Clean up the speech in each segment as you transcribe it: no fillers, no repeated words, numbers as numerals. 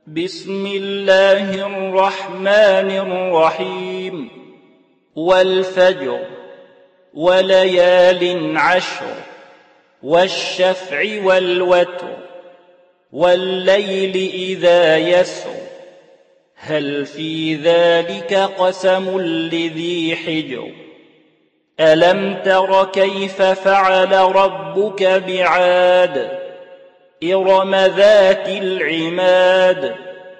بسم الله الرحمن الرحيم والفجر وليال عشر والشفع والوتر والليل إذا يسر هل في ذلك قسم لذي حجر ألم تر كيف فعل ربك بعاد إرم ذات العماد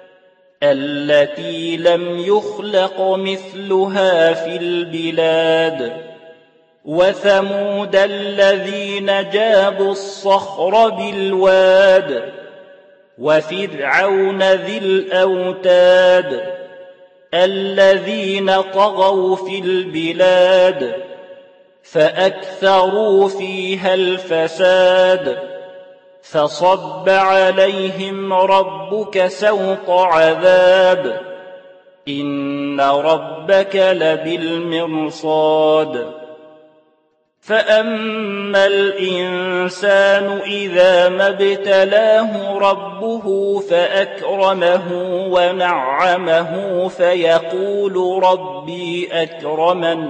التي لم يخلق مثلها في البلاد وثمود الذين جابوا الصخر بالواد وفرعون ذي الأوتاد الذين طغوا في البلاد فأكثروا فيها الفساد فصب عليهم ربك سوط عذاب إن ربك لبالمرصاد فأما الإنسان إذا ما ابتلاه ربه فأكرمه ونعمه فيقول ربي أكرمن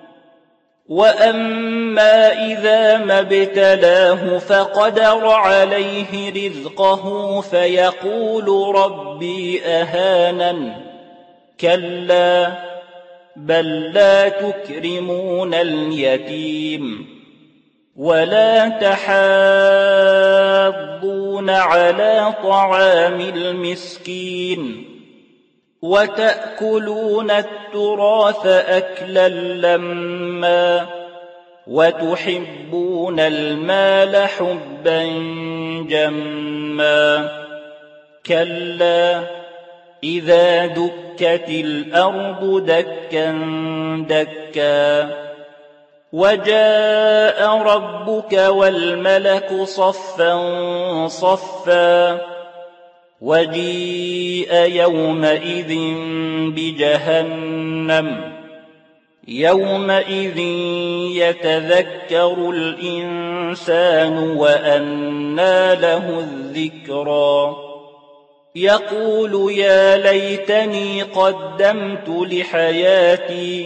وأما إذا ما ابتلاه فقدر عليه رزقه فيقول ربي أهانن كلا بل لا تكرمون اليتيم ولا تحاضون على طعام المسكين وتأكلون التراث أكلا لما وتحبون المال حبا جما كلا إذا دكت الأرض دكا دكا وجاء ربك والملك صفا صفا وجيء يومئذ بجهنم يومئذ يتذكر الإنسان وأنى له الذكرى يقول يا ليتني قدمت لحياتي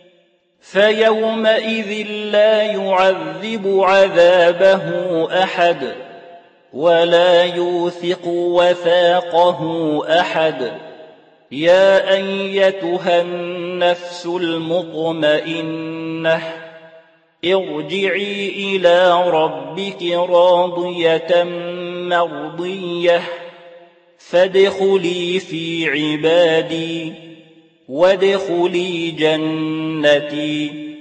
فيومئذ لا يعذب عذابه أحد ولا يوثق وثاقه أحد يا أيتها النفس المطمئنة ارجعي إلى ربك راضية مرضية فادخلي في عبادي وادخلي جنتي